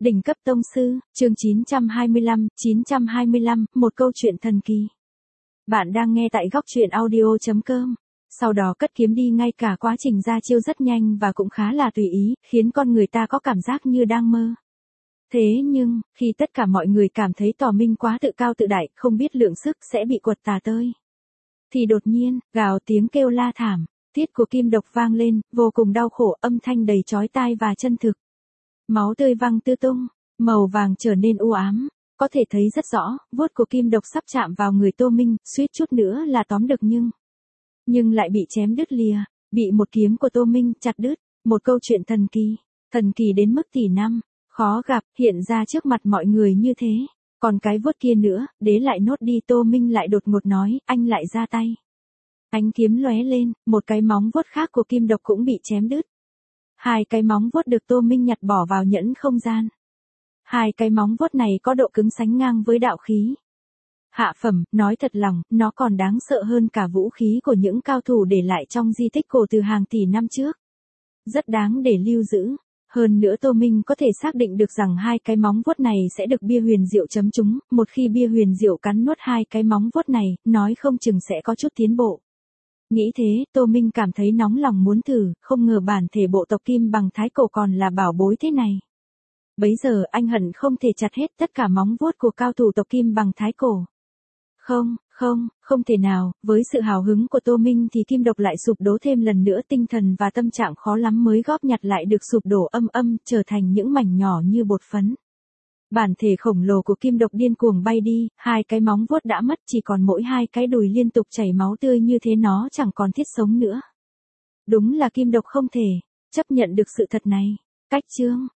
Đỉnh cấp tông sư, chương 925, một câu chuyện thần kỳ. Bạn đang nghe tại góc truyện audio.com. Sau đó cất kiếm đi, ngay cả quá trình ra chiêu rất nhanh và cũng khá là tùy ý, khiến con người ta có cảm giác như đang mơ. Thế nhưng, khi tất cả mọi người cảm thấy Tò Minh quá tự cao tự đại, không biết lượng sức sẽ bị quật tả tơi, thì đột nhiên, gào tiếng kêu la thảm, tiết của kim độc vang lên, vô cùng đau khổ, âm thanh đầy chói tai và chân thực. Máu tươi văng tứ tung, màu vàng trở nên u ám, có thể thấy rất rõ, vuốt của kim độc sắp chạm vào người Tô Minh, suýt chút nữa là tóm được nhưng lại bị chém đứt lìa, bị một kiếm của Tô Minh chặt đứt. Một câu chuyện thần kỳ đến mức tỷ năm, khó gặp, hiện ra trước mặt mọi người như thế. Còn cái vuốt kia nữa, đế lại nốt đi. Tô Minh lại đột ngột nói, anh lại ra tay. Ánh kiếm lóe lên, một cái móng vuốt khác của kim độc cũng bị chém đứt. Hai cái móng vuốt được Tô Minh nhặt bỏ vào nhẫn không gian. Hai cái móng vuốt này có độ cứng sánh ngang với đạo khí. Hạ phẩm, nói thật lòng, nó còn đáng sợ hơn cả vũ khí của những cao thủ để lại trong di tích cổ từ hàng tỷ năm trước. Rất đáng để lưu giữ. Hơn nữa Tô Minh có thể xác định được rằng hai cái móng vuốt này sẽ được bia huyền diệu chấm trúng. Một khi bia huyền diệu cắn nuốt hai cái móng vuốt này, nói không chừng sẽ có chút tiến bộ. Nghĩ thế, Tô Minh cảm thấy nóng lòng muốn thử, không ngờ bản thể bộ tộc Kim Bằng Thái Cổ còn là bảo bối thế này. Bấy giờ anh hận không thể chặt hết tất cả móng vuốt của cao thủ tộc Kim Bằng Thái Cổ. Không thể nào, với sự hào hứng của Tô Minh thì kim độc lại sụp đổ thêm lần nữa, tinh thần và tâm trạng khó lắm mới góp nhặt lại được sụp đổ trở thành những mảnh nhỏ như bột phấn. Bản thể khổng lồ của kim độc điên cuồng bay đi, hai cái móng vuốt đã mất, chỉ còn mỗi hai cái đùi liên tục chảy máu tươi, như thế nó chẳng còn thiết sống nữa. Đúng là kim độc không thể chấp nhận được sự thật này. Cách chương